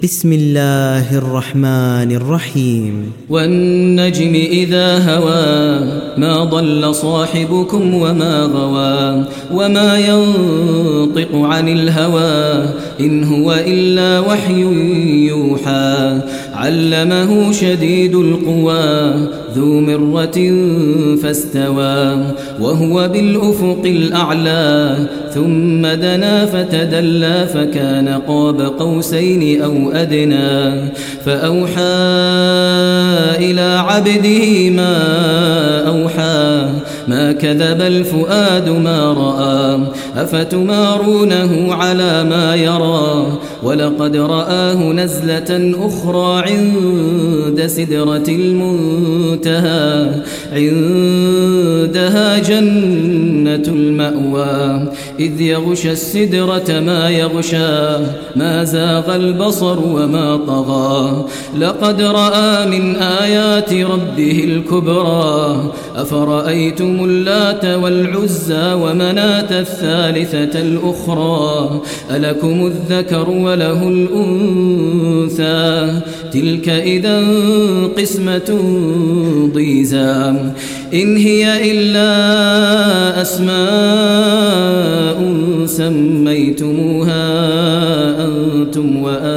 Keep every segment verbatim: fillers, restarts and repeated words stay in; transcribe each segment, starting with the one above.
بسم الله الرحمن الرحيم والنجم إذا هوى ما ضل صاحبكم وما غوى وما ينطق عن الهوى إن هو إلا وحي يوحى علمه شديد القوى ذو مرة فاستوى وهو بالأفق الأعلى ثم دنا فتدلى فكان قاب قوسين أو أدنى فأوحى إلى عبده ما أوحى ما كذب الفؤاد ما رأى أفتمارونه على ما يرى ولقد رآه نزلة أخرى عند سدرة المنتهى عندها جنة المأوى إذ يغشى السدرة ما يغشى ما زاغ البصر وما طغى لقد رأى من آيات ربه الكبرى أفرأيتم اللات والعزى ومناة الثالثة الأخرى ألكم الذكر وله الأنثى تلك إذا قسمة ضيزى إن هي إلا أسماء سميتموها أنتم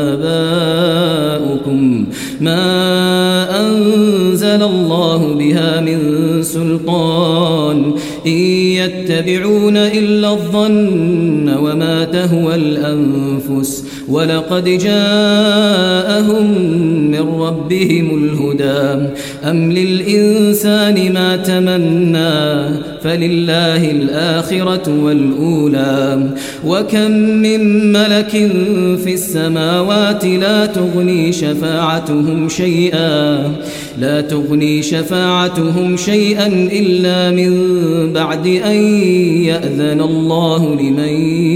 وآباؤكم ما أنزل الله بها من سلطان إن يتبعون إلا الظن وما تهوى الأنفس ولقد جاءهم من ربهم الهدى أم للإنسان ما تمنى فلله الآخرة والأولى وكم من ملك في السماوات لا تغني شفاعتهم شيئا لا تغني شفاعتهم شيئا إلا من بعد أن يأذن الله لمن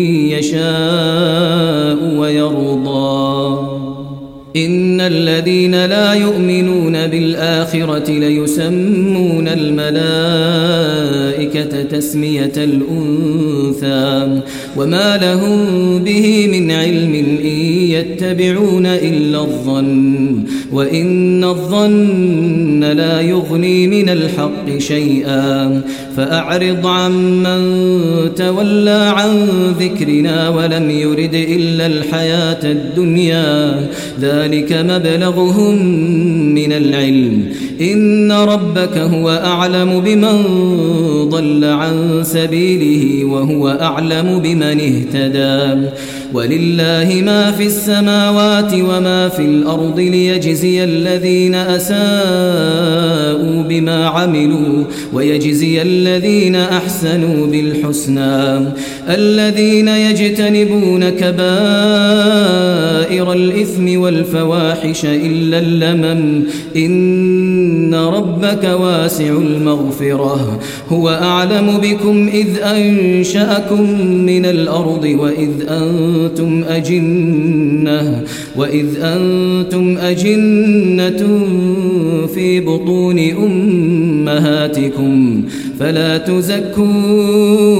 يشاء ويرضى إن الذين لا يؤمنون بالآخرة ليسمون الملائكة تسمية الأنثى وما لهم به من علم إن يتبعون إلا الظن وإن الظن لا يغني من الحق شيئا فأعرض عمن تولى عن ذكرنا ولم يرد إلا الحياة الدنيا ذلك مبلغهم من العلم إن ربك هو أعلم بمن ضل عن سبيله وهو أعلم بمن اهتدى ولله ما في السماوات وما في الأرض ليجزي الذين أساءوا بما عملوا ويجزي الذين أحسنوا بالحسنى الذين يجتنبون كبائر الإثم والفواحش إلا اللمم إن ربك واسع المغفرة هو أعلم بكم إذ أنشأكم من الأرض وإذ أنتم أجنة وإذ أنتم أجنة في بطون أمهاتكم فلا تزكوا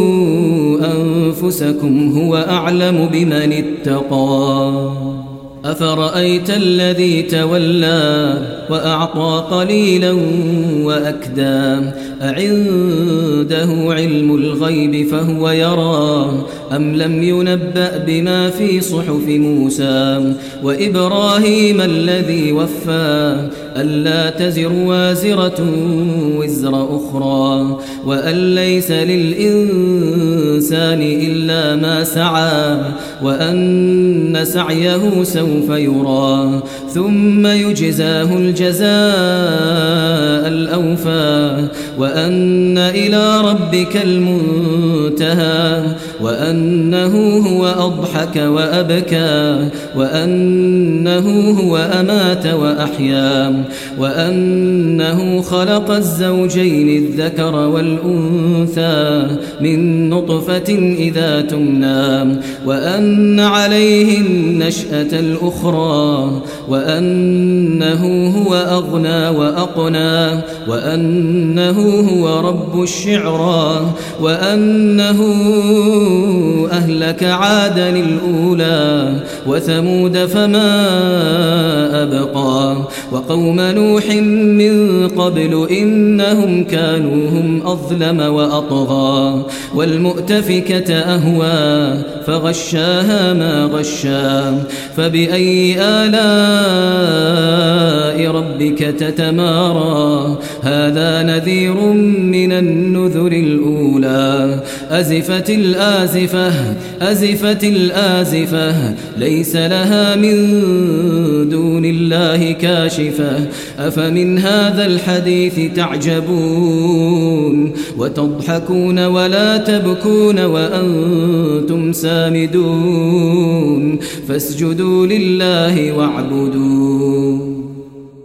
أنفسكم هو أعلم بمن اتقى أفرأيت الذي تولى وأعطى قليلا وأكدى أعنده علم الغيب فهو يرى أم لم ينبأ بما في صحف موسى وإبراهيم الذي وفى ألا تزر وازرة وزر أخرى وأن ليس للإنسان إلا ما سعى وأن سعيه سوف يرى ثم يجزاه الجزاء الأوفى وأن إلى ربك المنتهى وأنه هو أضحك وأبكى وأنه هو أمات وأحيا وأنه خلق الزوجين الذكر والأنثى من نطفة إذا تمنى وأن عليه النشأة الأخرى وأنه هو أغنى وأقنى وأنه هو رب الشعرى وأنه أهلك عادا الأولى وثمود فما أبقى وقوم نوح من قبل إنهم كانوا هم أظلم وأطغى والمؤتفكة أهوى فغشاها ما غشا فبأي آلاء ربك تتمارى هذا نذير من النذر الأولى أزفت الآزفة أزفت الآزفة ليس لها من دون الله كاشفة أفمن هذا الحديث تعجبون وتضحكون ولا تبكون وأنتم سامدون فاسجدوا لله واعبدوا